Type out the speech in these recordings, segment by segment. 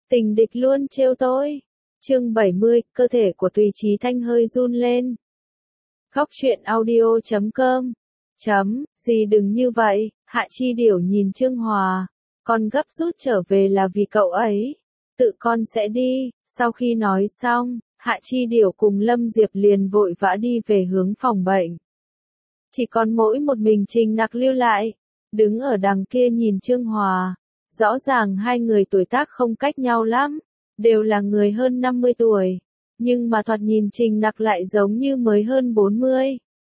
Tình địch luôn trêu tôi. Chương 70, cơ thể của Tùy Chí Thanh hơi run lên. Góc truyện audio.com. Gì đừng như vậy, Hạ Chi Điểu nhìn Trương Hòa. Con gấp rút trở về là vì cậu ấy. Tự con sẽ đi. Sau khi nói xong, Hạ Chi Điểu cùng Lâm Diệp liền vội vã đi về hướng phòng bệnh. Chỉ còn mỗi một mình Trình Nặc lưu lại, đứng ở đằng kia nhìn Trương Hòa. Rõ ràng hai người tuổi tác không cách nhau lắm, đều là người hơn 50 tuổi, nhưng mà thoạt nhìn Trình Nặc lại giống như mới hơn 40.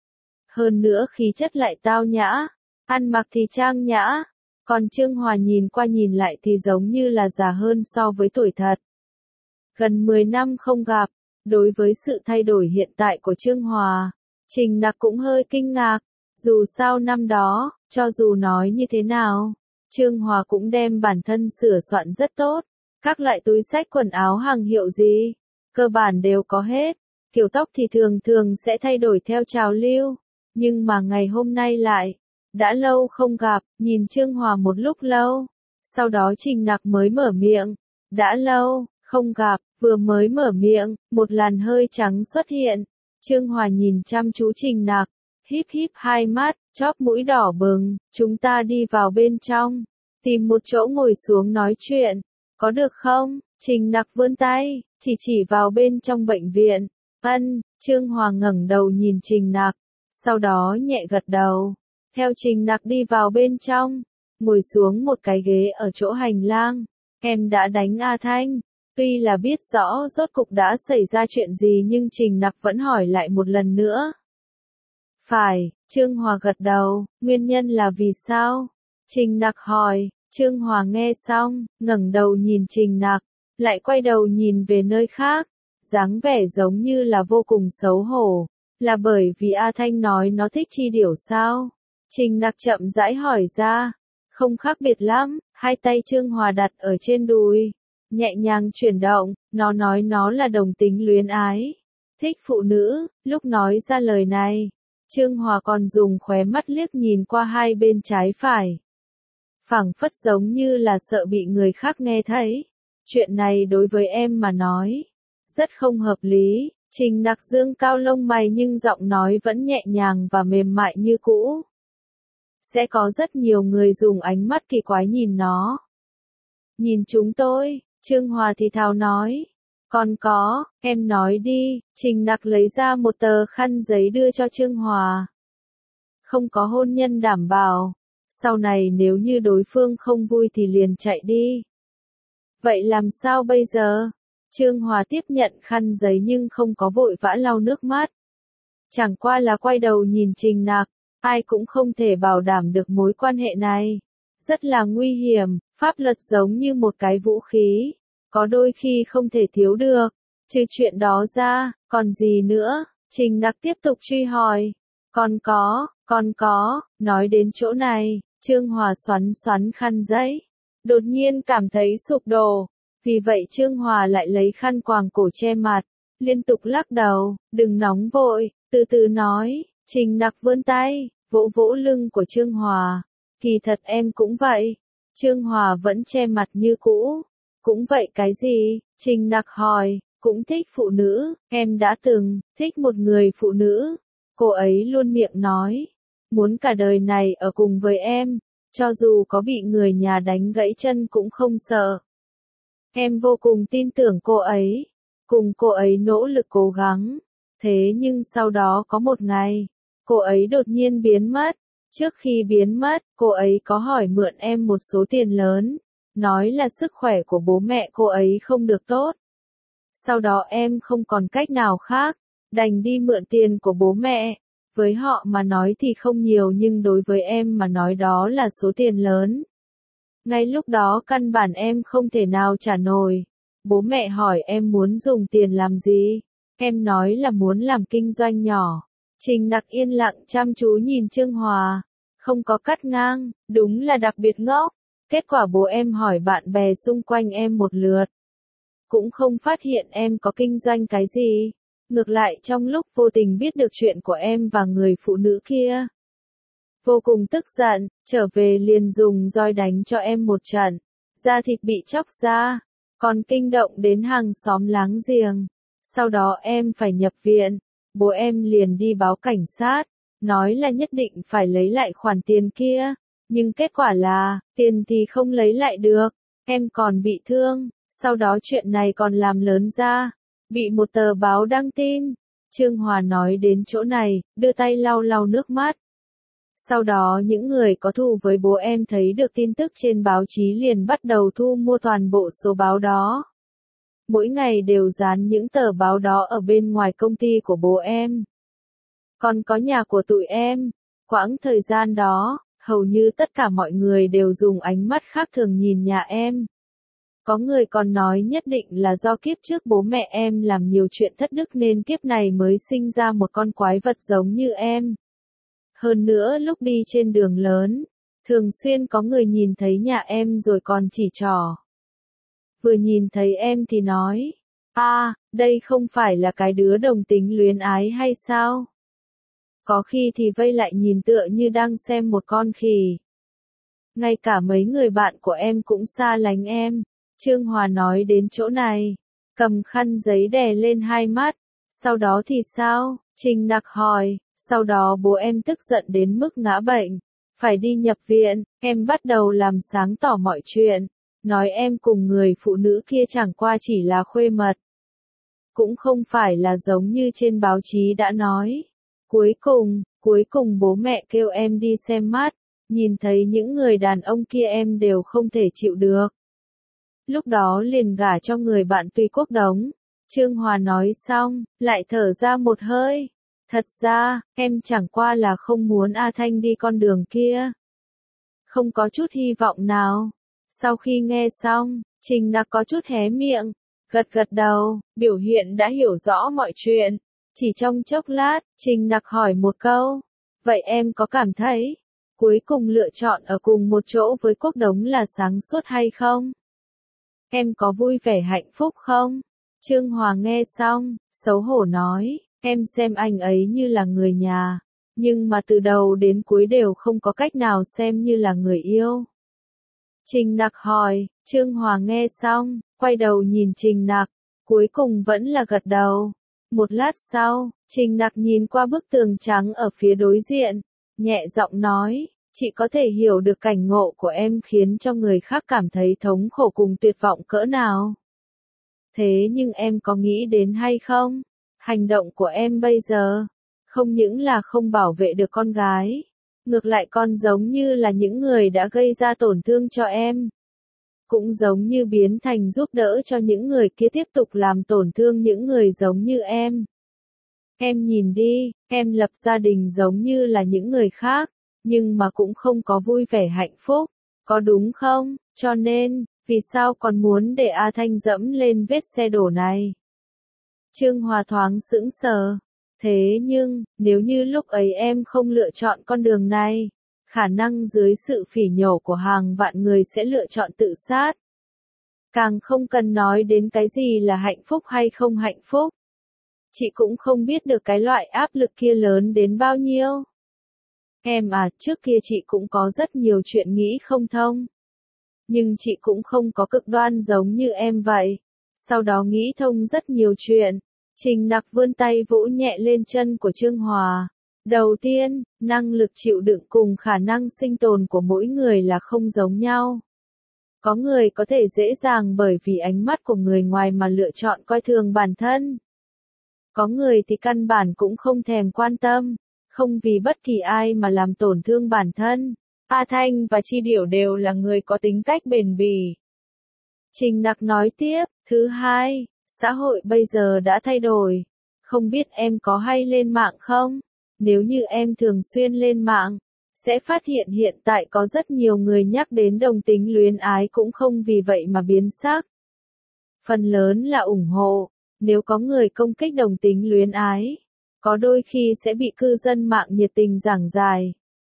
Hơn nữa khí chất lại tao nhã, ăn mặc thì trang nhã, còn Trương Hòa nhìn qua nhìn lại thì giống như là già hơn so với tuổi thật. Gần 10 năm không gặp, đối với sự thay đổi hiện tại của Trương Hòa, Trình Nặc cũng hơi kinh ngạc, dù sao năm đó, cho dù nói như thế nào, Trương Hòa cũng đem bản thân sửa soạn rất tốt, các loại túi xách quần áo hàng hiệu gì, cơ bản đều có hết, kiểu tóc thì thường thường sẽ thay đổi theo trào lưu, nhưng mà ngày hôm nay lại, đã lâu không gặp, nhìn Trương Hòa một lúc lâu, sau đó Trình Nặc mới mở miệng, đã lâu, không gặp, vừa mới mở miệng, một làn hơi trắng xuất hiện, Trương Hòa nhìn chăm chú Trình Nặc, híp híp hai mắt, chóp mũi đỏ bừng, chúng ta đi vào bên trong, tìm một chỗ ngồi xuống nói chuyện, có được không? Trình Nặc vươn tay, chỉ vào bên trong bệnh viện. Trương Hòa ngẩng đầu nhìn Trình Nặc, sau đó nhẹ gật đầu, theo Trình Nặc đi vào bên trong, ngồi xuống một cái ghế ở chỗ hành lang. Em đã đánh A Thanh. Tuy là biết rõ rốt cục đã xảy ra chuyện gì nhưng Trình Nặc vẫn hỏi lại một lần nữa. Phải, Trương Hòa gật đầu, nguyên nhân là vì sao? Trình Nặc hỏi, Trương Hòa nghe xong, ngẩng đầu nhìn Trình Nặc, lại quay đầu nhìn về nơi khác, dáng vẻ giống như là vô cùng xấu hổ, là bởi vì A Thanh nói nó thích Chi Điểu sao? Trình Nặc chậm rãi hỏi ra, không khác biệt lắm, hai tay Trương Hòa đặt ở trên đùi, nhẹ nhàng chuyển động, nó nói nó là đồng tính luyến ái, thích phụ nữ, lúc nói ra lời này, Trương Hòa còn dùng khóe mắt liếc nhìn qua hai bên trái phải. Phảng phất giống như là sợ bị người khác nghe thấy. Chuyện này đối với em mà nói, rất không hợp lý. Trình Nặc dương cao lông mày nhưng giọng nói vẫn nhẹ nhàng và mềm mại như cũ. Sẽ có rất nhiều người dùng ánh mắt kỳ quái nhìn nó. Nhìn chúng tôi, Trương Hòa thì thào nói. Còn có, em nói đi. Trình Nặc lấy ra một tờ khăn giấy đưa cho Trương Hòa. Không có hôn nhân đảm bảo. Sau này nếu như đối phương không vui thì liền chạy đi. Vậy làm sao bây giờ? Trương Hòa tiếp nhận khăn giấy nhưng không có vội vã lau nước mắt. Chẳng qua là quay đầu nhìn Trình Nặc, ai cũng không thể bảo đảm được mối quan hệ này. Rất là nguy hiểm, pháp luật giống như một cái vũ khí, có đôi khi không thể thiếu được. Trừ chuyện đó ra, còn gì nữa? Trình Nặc tiếp tục truy hỏi. Còn có, nói đến chỗ này, Trương Hòa xoắn xoắn khăn giấy, đột nhiên cảm thấy sụp đổ, vì vậy Trương Hòa lại lấy khăn quàng cổ che mặt, liên tục lắc đầu, đừng nóng vội, từ từ nói. Trình Nặc vươn tay, vỗ vỗ lưng của Trương Hòa, kỳ thật em cũng vậy. Trương Hòa vẫn che mặt như cũ, cũng vậy cái gì? Trình Nặc hỏi, cũng thích phụ nữ, em đã từng thích một người phụ nữ, cô ấy luôn miệng nói, muốn cả đời này ở cùng với em, cho dù có bị người nhà đánh gãy chân cũng không sợ. Em vô cùng tin tưởng cô ấy, cùng cô ấy nỗ lực cố gắng, thế nhưng sau đó có một ngày, cô ấy đột nhiên biến mất. Trước khi biến mất, cô ấy có hỏi mượn em một số tiền lớn, nói là sức khỏe của bố mẹ cô ấy không được tốt. Sau đó em không còn cách nào khác, đành đi mượn tiền của bố mẹ. Với họ mà nói thì không nhiều nhưng đối với em mà nói đó là số tiền lớn. Ngay lúc đó căn bản em không thể nào trả nổi. Bố mẹ hỏi em muốn dùng tiền làm gì? Em nói là muốn làm kinh doanh nhỏ. Trình Nặc yên lặng chăm chú nhìn Trương Hòa, không có cắt ngang, đúng là đặc biệt ngốc. Kết quả bố em hỏi bạn bè xung quanh em một lượt, cũng không phát hiện em có kinh doanh cái gì. Ngược lại trong lúc vô tình biết được chuyện của em và người phụ nữ kia, vô cùng tức giận, trở về liền dùng roi đánh cho em một trận, da thịt bị chóc ra. còn kinh động đến hàng xóm láng giềng. Sau đó em phải nhập viện, bố em liền đi báo cảnh sát, nói là nhất định phải lấy lại khoản tiền kia, nhưng kết quả là, tiền thì không lấy lại được, em còn bị thương, sau đó chuyện này còn làm lớn ra, bị một tờ báo đăng tin. Trương Hòa nói đến chỗ này, đưa tay lau lau nước mắt. Sau đó những người có thù với bố em thấy được tin tức trên báo chí liền bắt đầu thu mua toàn bộ số báo đó. Mỗi ngày đều dán những tờ báo đó ở bên ngoài công ty của bố em. Còn có nhà của tụi em. Quãng thời gian đó, hầu như tất cả mọi người đều dùng ánh mắt khác thường nhìn nhà em. Có người còn nói nhất định là do kiếp trước bố mẹ em làm nhiều chuyện thất đức nên kiếp này mới sinh ra một con quái vật giống như em. Hơn nữa lúc đi trên đường lớn, thường xuyên có người nhìn thấy nhà em rồi còn chỉ trỏ. Vừa nhìn thấy em thì nói, đây không phải là cái đứa đồng tính luyến ái hay sao? Có khi thì vây lại nhìn tựa như đang xem một con khỉ. Ngay cả mấy người bạn của em cũng xa lánh em. Trương Hòa nói đến chỗ này, cầm khăn giấy đè lên hai mắt. Sau đó thì sao? Trình Nặc hỏi. Sau đó bố em tức giận đến mức ngã bệnh, phải đi nhập viện. Em bắt đầu làm sáng tỏ mọi chuyện, nói em cùng người phụ nữ kia chẳng qua chỉ là khuê mật, cũng không phải là giống như trên báo chí đã nói. Cuối cùng bố mẹ kêu em đi xem mắt, nhìn thấy những người đàn ông kia em đều không thể chịu được. Lúc đó liền gả cho người bạn Tuy Quốc Đống. Trương Hòa nói xong, lại thở ra một hơi. Thật ra, em chẳng qua là không muốn A Thanh đi con đường kia. Không có chút hy vọng nào. Sau khi nghe xong, Trình Nặc có chút hé miệng, gật gật đầu, biểu hiện đã hiểu rõ mọi chuyện. Chỉ trong chốc lát, Trình Nặc hỏi một câu. Vậy em có cảm thấy, cuối cùng lựa chọn ở cùng một chỗ với Quốc Đống là sáng suốt hay không? Em có vui vẻ hạnh phúc không? Trương Hòa nghe xong, xấu hổ nói, em xem anh ấy như là người nhà, nhưng mà từ đầu đến cuối đều không có cách nào xem như là người yêu. Trình Nặc hỏi, Trương Hòa nghe xong, quay đầu nhìn Trình Nặc, cuối cùng vẫn là gật đầu. Một lát sau, Trình Nặc nhìn qua bức tường trắng ở phía đối diện, nhẹ giọng nói, chị có thể hiểu được cảnh ngộ của em khiến cho người khác cảm thấy thống khổ cùng tuyệt vọng cỡ nào. Thế nhưng em có nghĩ đến hay không? Hành động của em bây giờ, không những là không bảo vệ được con gái, ngược lại còn giống như là những người đã gây ra tổn thương cho em. Cũng giống như biến thành giúp đỡ cho những người kia tiếp tục làm tổn thương những người giống như em. Em nhìn đi, em lập gia đình giống như là những người khác, nhưng mà cũng không có vui vẻ hạnh phúc, có đúng không? Cho nên, vì sao còn muốn để A Thanh dẫm lên vết xe đổ này? Trương Hòa thoáng sững sờ. Thế nhưng, nếu như lúc ấy em không lựa chọn con đường này, khả năng dưới sự phỉ nhổ của hàng vạn người sẽ lựa chọn tự sát. Càng không cần nói đến cái gì là hạnh phúc hay không hạnh phúc. Chị cũng không biết được cái loại áp lực kia lớn đến bao nhiêu. Em trước kia chị cũng có rất nhiều chuyện nghĩ không thông. Nhưng chị cũng không có cực đoan giống như em vậy. Sau đó nghĩ thông rất nhiều chuyện. Trình Nặc vươn tay vỗ nhẹ lên chân của Trương Hòa. Đầu tiên, năng lực chịu đựng cùng khả năng sinh tồn của mỗi người là không giống nhau. Có người có thể dễ dàng bởi vì ánh mắt của người ngoài mà lựa chọn coi thường bản thân. Có người thì căn bản cũng không thèm quan tâm, không vì bất kỳ ai mà làm tổn thương bản thân. A Thanh và Chi Điểu đều là người có tính cách bền bỉ. Trình Nặc nói tiếp, thứ hai, xã hội bây giờ đã thay đổi. Không biết em có hay lên mạng không? Nếu như em thường xuyên lên mạng, sẽ phát hiện hiện tại có rất nhiều người nhắc đến đồng tính luyến ái cũng không vì vậy mà biến sắc. Phần lớn là ủng hộ, nếu có người công kích đồng tính luyến ái, có đôi khi sẽ bị cư dân mạng nhiệt tình giảng giải.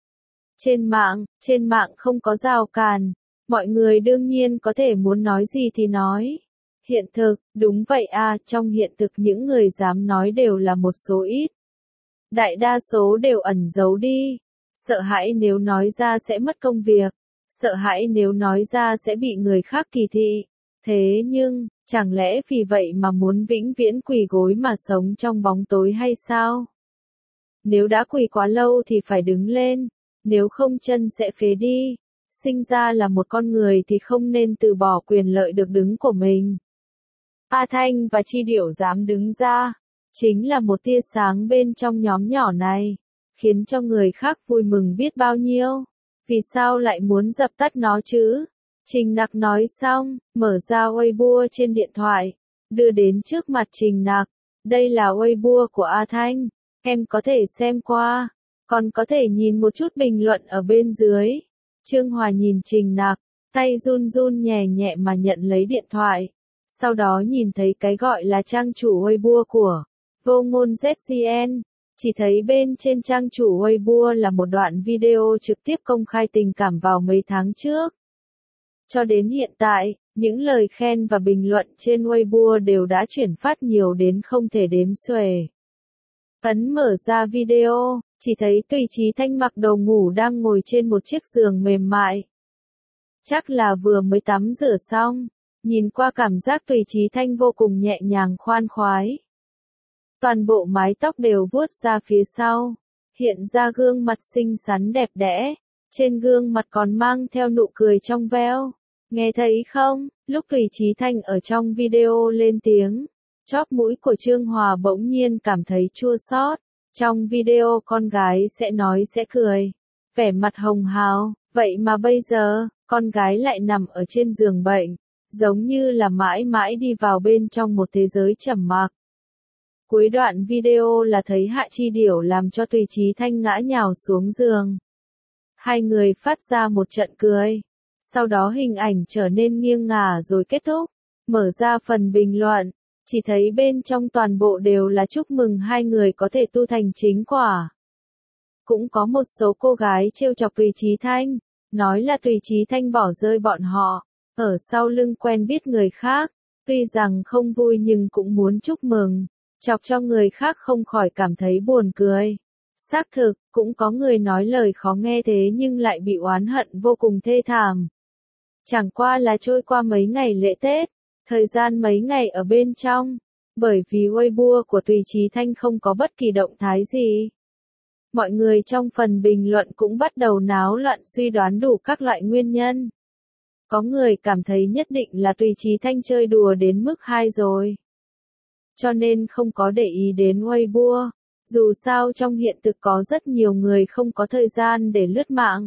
Trên mạng không có rào cản, mọi người đương nhiên có thể muốn nói gì thì nói. Hiện thực, đúng vậy trong hiện thực những người dám nói đều là một số ít. Đại đa số đều ẩn giấu đi. Sợ hãi nếu nói ra sẽ mất công việc. Sợ hãi nếu nói ra sẽ bị người khác kỳ thị. Thế nhưng, chẳng lẽ vì vậy mà muốn vĩnh viễn quỳ gối mà sống trong bóng tối hay sao? Nếu đã quỳ quá lâu thì phải đứng lên, nếu không chân sẽ phế đi. Sinh ra là một con người thì không nên từ bỏ quyền lợi được đứng của mình. A Thanh và Chi Điểu dám đứng ra, chính là một tia sáng bên trong nhóm nhỏ này, khiến cho người khác vui mừng biết bao nhiêu. Vì sao lại muốn dập tắt nó chứ? Trình Nặc nói xong, mở ra Weibo trên điện thoại, đưa đến trước mặt Trình Nặc. Đây là Weibo của A Thanh, em có thể xem qua, còn có thể nhìn một chút bình luận ở bên dưới. Trương Hòa nhìn Trình Nặc, tay run run nhẹ nhẹ mà nhận lấy điện thoại. Sau đó nhìn thấy cái gọi là trang chủ Weibo của Vô Ngôn ZGN. Chỉ thấy bên trên trang chủ Weibo là một đoạn video trực tiếp công khai tình cảm vào mấy tháng trước. Cho đến hiện tại, những lời khen và bình luận trên Weibo đều đã chuyển phát nhiều đến không thể đếm xuể. Ấn mở ra video, chỉ thấy Tùy Chí Thanh mặc đồ ngủ đang ngồi trên một chiếc giường mềm mại. Chắc là vừa mới tắm rửa xong, nhìn qua cảm giác Tùy Chí Thanh vô cùng nhẹ nhàng khoan khoái. Toàn bộ mái tóc đều vuốt ra phía sau, hiện ra gương mặt xinh xắn đẹp đẽ, trên gương mặt còn mang theo nụ cười trong veo. Nghe thấy không, lúc Tùy Chí Thanh ở trong video lên tiếng, chóp mũi của Trương Hòa bỗng nhiên cảm thấy chua xót. Trong video con gái sẽ nói sẽ cười, vẻ mặt hồng hào, vậy mà bây giờ, con gái lại nằm ở trên giường bệnh, giống như là mãi mãi đi vào bên trong một thế giới trầm mặc. Cuối đoạn video là thấy Hạ Chi Điểu làm cho Tùy Chí Thanh ngã nhào xuống giường. Hai người phát ra một trận cười. Sau đó hình ảnh trở nên nghiêng ngả rồi kết thúc. Mở ra phần bình luận, chỉ thấy bên trong toàn bộ đều là chúc mừng hai người có thể tu thành chính quả. Cũng có một số cô gái trêu chọc Tùy Chí Thanh, nói là Tùy Chí Thanh bỏ rơi bọn họ, ở sau lưng quen biết người khác, tuy rằng không vui nhưng cũng muốn chúc mừng, chọc cho người khác không khỏi cảm thấy buồn cười. Xác thực, cũng có người nói lời khó nghe thế nhưng lại bị oán hận vô cùng thê thảm. Chẳng qua là trôi qua mấy ngày lễ Tết, thời gian mấy ngày ở bên trong, bởi vì Weibo của Tùy Chí Thanh không có bất kỳ động thái gì. Mọi người trong phần bình luận cũng bắt đầu náo loạn suy đoán đủ các loại nguyên nhân. Có người cảm thấy nhất định là Tùy Chí Thanh chơi đùa đến mức 2 rồi, cho nên không có để ý đến Weibo. Dù sao trong hiện thực có rất nhiều người không có thời gian để lướt mạng.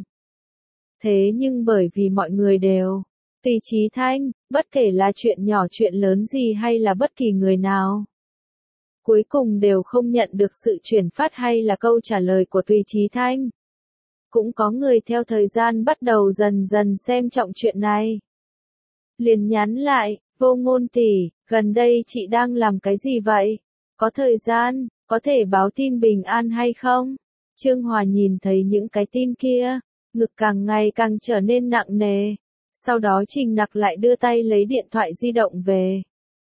Thế nhưng bởi vì mọi người đều, Tùy Chí Thanh, bất kể là chuyện nhỏ chuyện lớn gì hay là bất kỳ người nào, cuối cùng đều không nhận được sự chuyển phát hay là câu trả lời của Tùy Chí Thanh. Cũng có người theo thời gian bắt đầu dần dần xem trọng chuyện này. Liền nhắn lại, Vô Ngôn tỷ, gần đây chị đang làm cái gì vậy? Có thời gian, có thể báo tin bình an hay không? Trương Hòa nhìn thấy những cái tin kia, ngực càng ngày càng trở nên nặng nề. Sau đó Trình Nặc lại đưa tay lấy điện thoại di động về.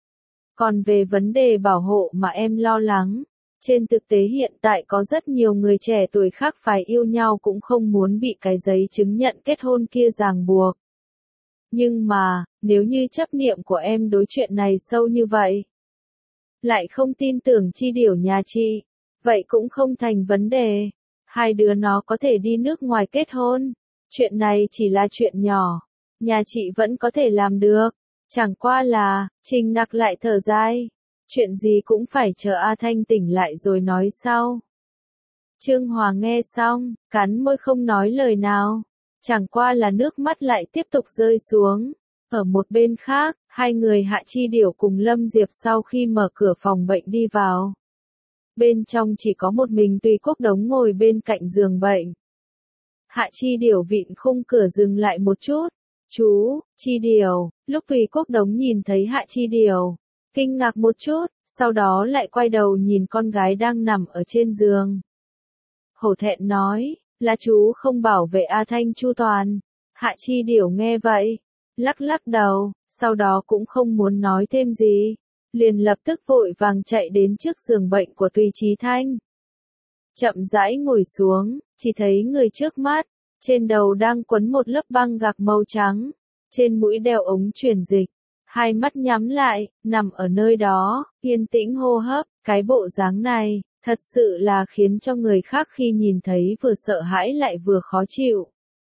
Còn về vấn đề bảo hộ mà em lo lắng, trên thực tế hiện tại có rất nhiều người trẻ tuổi khác phải yêu nhau cũng không muốn bị cái giấy chứng nhận kết hôn kia ràng buộc. Nhưng mà, nếu như chấp niệm của em đối chuyện này sâu như vậy, lại không tin tưởng Chi Điểu nhà chị, vậy cũng không thành vấn đề. Hai đứa nó có thể đi nước ngoài kết hôn. Chuyện này chỉ là chuyện nhỏ, nhà chị vẫn có thể làm được. Chẳng qua là, Trình Nặc lại thở dài. Chuyện gì cũng phải chờ A Thanh tỉnh lại rồi nói sau. Trương Hòa nghe xong, cắn môi không nói lời nào. Chẳng qua là nước mắt lại tiếp tục rơi xuống. Ở một bên khác, hai người Hạ Chi Điểu cùng Lâm Diệp sau khi mở cửa phòng bệnh đi vào. Bên trong chỉ có một mình Tùy Quốc Đống ngồi bên cạnh giường bệnh. Hạ Chi Điểu vịn khung cửa dừng lại một chút. Chú, Chi Điểu, lúc Tùy Quốc Đống nhìn thấy Hạ Chi Điểu, kinh ngạc một chút, sau đó lại quay đầu nhìn con gái đang nằm ở trên giường. Hổ thẹn nói, là chú không bảo vệ A Thanh chu toàn. Hạ Chi Điểu nghe vậy, lắc lắc đầu, sau đó cũng không muốn nói thêm gì, liền lập tức vội vàng chạy đến trước giường bệnh của Tùy Chí Thanh. Chậm rãi ngồi xuống, chỉ thấy người trước mắt, trên đầu đang quấn một lớp băng gạc màu trắng, trên mũi đeo ống truyền dịch, hai mắt nhắm lại, nằm ở nơi đó, yên tĩnh hô hấp, cái bộ dáng này, thật sự là khiến cho người khác khi nhìn thấy vừa sợ hãi lại vừa khó chịu.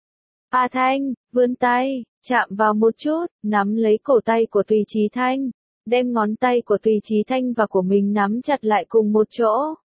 A Thanh, vươn tay, chạm vào một chút, nắm lấy cổ tay của Tùy Chí Thanh, đem ngón tay của Tùy Chí Thanh và của mình nắm chặt lại cùng một chỗ.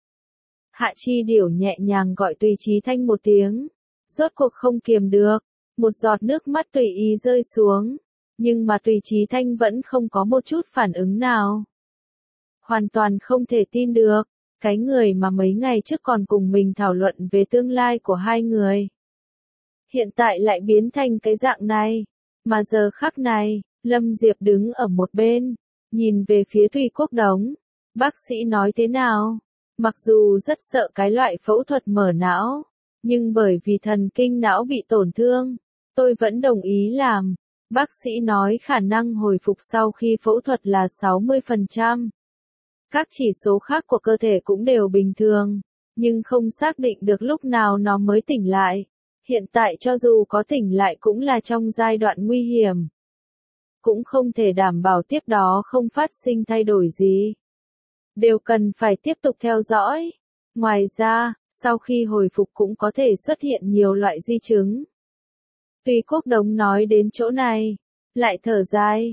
Hạ Chi Điểu nhẹ nhàng gọi Tùy Chí Thanh một tiếng, rốt cuộc không kiềm được, một giọt nước mắt tùy ý rơi xuống, nhưng mà Tùy Chí Thanh vẫn không có một chút phản ứng nào. Hoàn toàn không thể tin được, cái người mà mấy ngày trước còn cùng mình thảo luận về tương lai của hai người. Hiện tại lại biến thành cái dạng này, mà giờ khắc này, Lâm Diệp đứng ở một bên, nhìn về phía Tùy Quốc Đống. Bác sĩ nói thế nào? Mặc dù rất sợ cái loại phẫu thuật mở não, nhưng bởi vì thần kinh não bị tổn thương, tôi vẫn đồng ý làm. Bác sĩ nói khả năng hồi phục sau khi phẫu thuật là 60%. Các chỉ số khác của cơ thể cũng đều bình thường, nhưng không xác định được lúc nào nó mới tỉnh lại. Hiện tại cho dù có tỉnh lại cũng là trong giai đoạn nguy hiểm. Cũng không thể đảm bảo tiếp đó không phát sinh thay đổi gì. Đều cần phải tiếp tục theo dõi. Ngoài ra, sau khi hồi phục cũng có thể xuất hiện nhiều loại di chứng. Tùy Quốc Đống nói đến chỗ này, lại thở dài,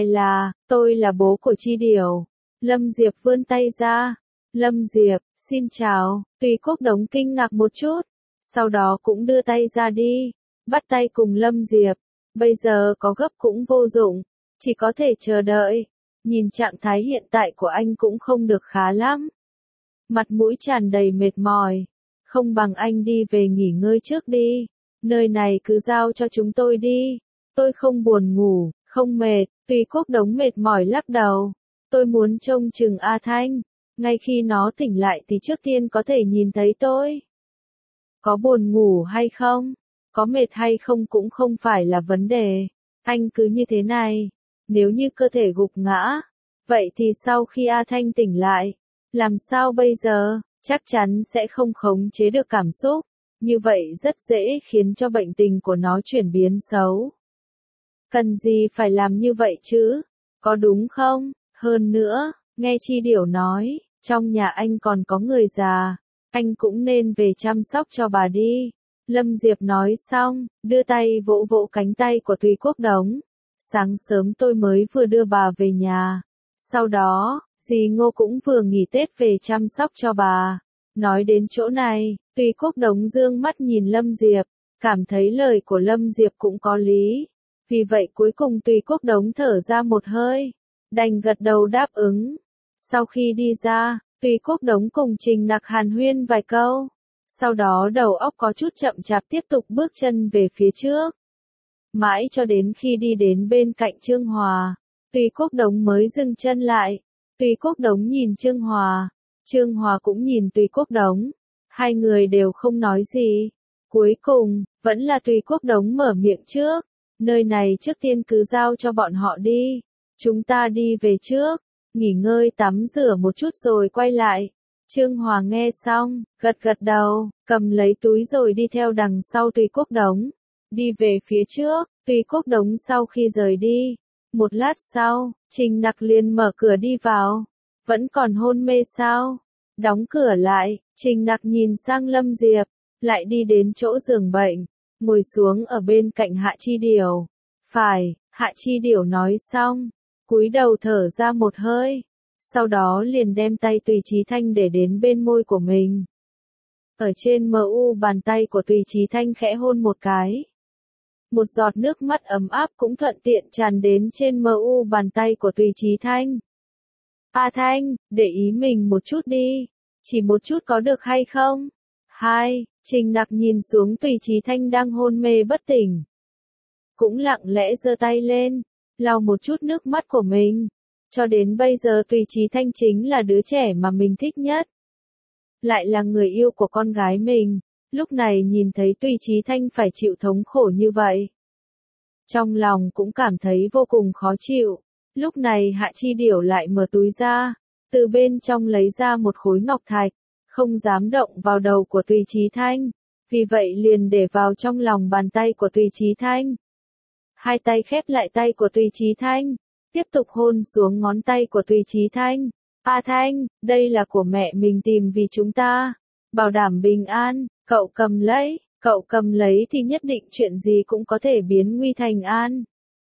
tôi là bố của Chi Điểu. Lâm Diệp vươn tay ra. Lâm Diệp, xin chào. Tùy Quốc Đống kinh ngạc một chút, sau đó cũng đưa tay ra đi, bắt tay cùng Lâm Diệp. Bây giờ có gấp cũng vô dụng, chỉ có thể chờ đợi. Nhìn trạng thái hiện tại của anh cũng không được khá lắm. Mặt mũi tràn đầy mệt mỏi. Không bằng anh đi về nghỉ ngơi trước đi. Nơi này cứ giao cho chúng tôi đi. Tôi không buồn ngủ, không mệt. Tùy Quốc Đống mệt mỏi lắc đầu. Tôi muốn trông chừng A Thanh. Ngay khi nó tỉnh lại thì trước tiên có thể nhìn thấy tôi. Có buồn ngủ hay không? Có mệt hay không cũng không phải là vấn đề. Anh cứ như thế này. Nếu như cơ thể gục ngã, vậy thì sau khi A Thanh tỉnh lại, làm sao bây giờ? Chắc chắn sẽ không khống chế được cảm xúc. Như vậy rất dễ khiến cho bệnh tình của nó chuyển biến xấu. Cần gì phải làm như vậy chứ? Có đúng không? Hơn nữa, nghe Chi Điểu nói, trong nhà anh còn có người già, anh cũng nên về chăm sóc cho bà đi. Lâm Diệp nói xong, đưa tay vỗ vỗ cánh tay của Tùy Quốc Đống. Sáng sớm tôi mới vừa đưa bà về nhà. Sau đó, dì Ngô cũng vừa nghỉ Tết về chăm sóc cho bà. Nói đến chỗ này, Tùy Quốc Đống dương mắt nhìn Lâm Diệp, cảm thấy lời của Lâm Diệp cũng có lý. Vì vậy cuối cùng Tùy Quốc Đống thở ra một hơi, đành gật đầu đáp ứng. Sau khi đi ra, Tùy Quốc Đống cùng Trình Nặc hàn huyên vài câu. Sau đó đầu óc có chút chậm chạp tiếp tục bước chân về phía trước. Mãi cho đến khi đi đến bên cạnh Trương Hòa, Tùy Quốc Đống mới dừng chân lại. Tùy Quốc Đống nhìn Trương Hòa cũng nhìn Tùy Quốc Đống. Hai người đều không nói gì. Cuối cùng, vẫn là Tùy Quốc Đống mở miệng trước. Nơi này trước tiên cứ giao cho bọn họ đi. Chúng ta đi về trước, nghỉ ngơi tắm rửa một chút rồi quay lại. Trương Hòa nghe xong, gật gật đầu, cầm lấy túi rồi đi theo đằng sau Tùy Quốc Đống. Đi về phía trước, Tùy Quốc Đống sau khi rời đi. Một lát sau, Trình Nặc liền mở cửa đi vào. Vẫn còn hôn mê sao? Đóng cửa lại, Trình Nặc nhìn sang Lâm Diệp, lại đi đến chỗ giường bệnh, ngồi xuống ở bên cạnh Hạ Chi Điểu. Phải, Hạ Chi Điểu nói xong, cúi đầu thở ra một hơi. Sau đó liền đem tay Tùy Chí Thanh để đến bên môi của mình. Ở trên mu bàn tay của Tùy Chí Thanh khẽ hôn một cái. Một giọt nước mắt ấm áp cũng thuận tiện tràn đến trên mu bàn tay của Tùy Chí Thanh. A Thanh, để ý mình một chút đi. Chỉ một chút có được hay không? Trình Nặc nhìn xuống Tùy Chí Thanh đang hôn mê bất tỉnh. Cũng lặng lẽ giơ tay lên, lau một chút nước mắt của mình. Cho đến bây giờ Tùy Chí Thanh chính là đứa trẻ mà mình thích nhất. Lại là người yêu của con gái mình. Lúc này nhìn thấy Tùy Chí Thanh phải chịu thống khổ như vậy. Trong lòng cũng cảm thấy vô cùng khó chịu. Lúc này Hạ Chi Điểu lại mở túi ra. Từ bên trong lấy ra một khối ngọc thạch. Không dám động vào đầu của Tùy Chí Thanh. Vì vậy liền để vào trong lòng bàn tay của Tùy Chí Thanh. Hai tay khép lại tay của Tùy Chí Thanh. tiếp tục hôn xuống ngón tay của Tùy Chí Thanh. A Thanh, đây là của mẹ mình tìm vì chúng ta, bảo đảm bình an, cậu cầm lấy thì nhất định chuyện gì cũng có thể biến nguy thành an.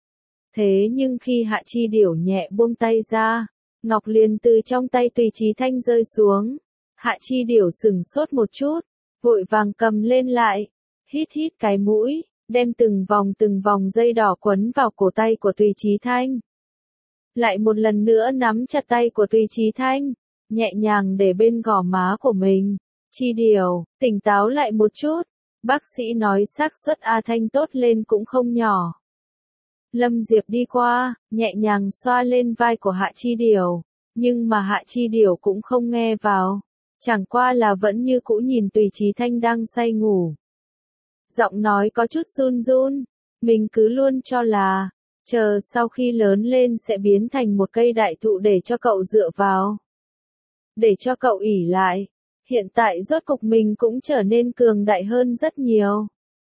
Thế nhưng khi Hạ Chi Điểu nhẹ buông tay ra, ngọc liền từ trong tay Tùy Chí Thanh rơi xuống. Hạ Chi Điểu sừng sốt một chút, vội vàng cầm lên lại, hít hít cái mũi, đem từng vòng dây đỏ quấn vào cổ tay của Tùy Chí Thanh. Lại một lần nữa nắm chặt tay của Tùy Chí Thanh, nhẹ nhàng để bên gò má của mình. Chi Điểu, tỉnh táo lại một chút, bác sĩ nói xác suất A Thanh tốt lên cũng không nhỏ. Lâm Diệp đi qua, nhẹ nhàng xoa lên vai của Hạ Chi Điểu, nhưng mà Hạ Chi Điểu cũng không nghe vào, chẳng qua là vẫn như cũ nhìn Tùy Chí Thanh đang say ngủ. Giọng nói có chút run run, mình cứ luôn cho là, chờ sau khi lớn lên sẽ biến thành một cây đại thụ để cho cậu dựa vào, để cho cậu ỷ lại. Hiện tại rốt cục mình cũng trở nên cường đại hơn rất nhiều.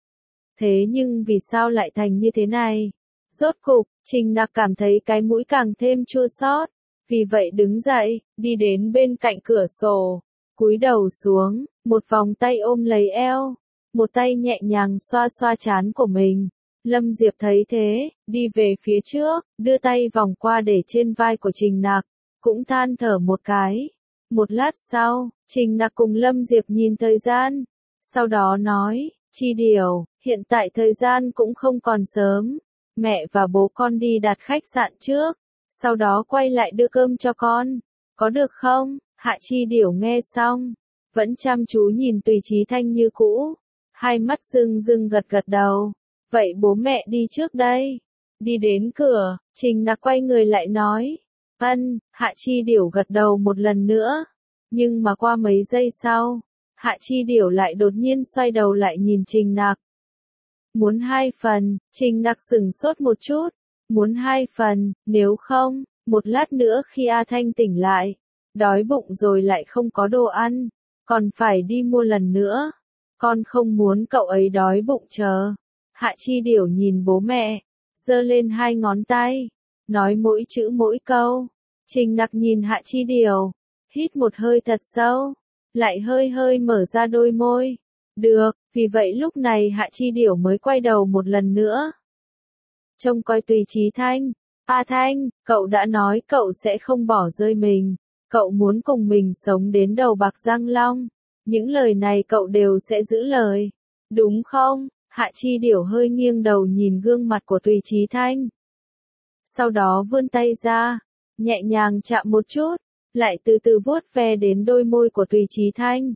Thế nhưng vì sao lại thành như thế này? Rốt cục, Trình Nặc cảm thấy cái mũi càng thêm chua xót, vì vậy đứng dậy, đi đến bên cạnh cửa sổ, cúi đầu xuống, một vòng tay ôm lấy eo, một tay nhẹ nhàng xoa xoa trán của mình. Lâm Diệp thấy thế, đi về phía trước, đưa tay vòng qua để trên vai của Trình Nặc, cũng than thở một cái. Một lát sau, Trình Nặc cùng Lâm Diệp nhìn thời gian, sau đó nói, Chi Điểu, hiện tại thời gian cũng không còn sớm, mẹ và bố con đi đặt khách sạn trước, sau đó quay lại đưa cơm cho con, có được không? Hạ Chi Điểu nghe xong, vẫn chăm chú nhìn Tùy Chí Thanh như cũ, hai mắt rưng rưng gật gật đầu, vậy bố mẹ đi trước đây. Đi đến cửa, Trình Nặc quay người lại nói, Hạ Chi Điểu gật đầu một lần nữa, nhưng mà qua mấy giây sau, Hạ Chi Điểu lại đột nhiên xoay đầu lại nhìn Trình Nặc. Muốn 2 phần, Trình Nặc sửng sốt một chút, muốn 2 phần, nếu không, một lát nữa khi A Thanh tỉnh lại, đói bụng rồi lại không có đồ ăn, còn phải đi mua lần nữa, con không muốn cậu ấy đói bụng chờ. Hạ Chi Điểu nhìn bố mẹ, giơ lên 2 ngón tay, nói mỗi chữ mỗi câu. Trình Nặc nhìn Hạ Chi Điểu, hít một hơi thật sâu, lại hơi hơi mở ra đôi môi. Được, vì vậy lúc này Hạ Chi Điểu mới quay đầu một lần nữa. Trông coi Tùy Chí Thanh, A Thanh, cậu đã nói cậu sẽ không bỏ rơi mình, cậu muốn cùng mình sống đến đầu bạc răng long, những lời này cậu đều sẽ giữ lời, đúng không? Hạ Chi Điểu hơi nghiêng đầu nhìn gương mặt của Tùy Chí Thanh. Sau đó vươn tay ra, nhẹ nhàng chạm một chút, lại từ từ vuốt ve đến đôi môi của Tùy Chí Thanh.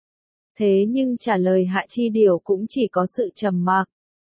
Thế nhưng trả lời Hạ Chi Điểu cũng chỉ có sự trầm mặc.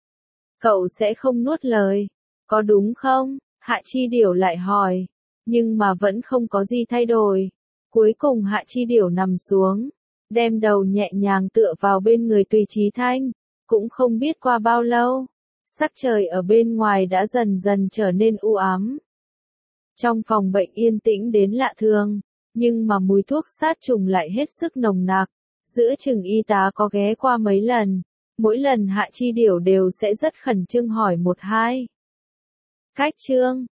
Cậu sẽ không nuốt lời, có đúng không? Hạ Chi Điểu lại hỏi, nhưng mà vẫn không có gì thay đổi. Cuối cùng Hạ Chi Điểu nằm xuống, đem đầu nhẹ nhàng tựa vào bên người Tùy Chí Thanh. Cũng không biết qua bao lâu, sắc trời ở bên ngoài đã dần dần trở nên u ám. Trong phòng bệnh yên tĩnh đến lạ thường, nhưng mà mùi thuốc sát trùng lại hết sức nồng nặc. Giữa chừng y tá có ghé qua mấy lần, mỗi lần Hạ Chi Điểu đều sẽ rất khẩn trương hỏi 1-2 cách chương.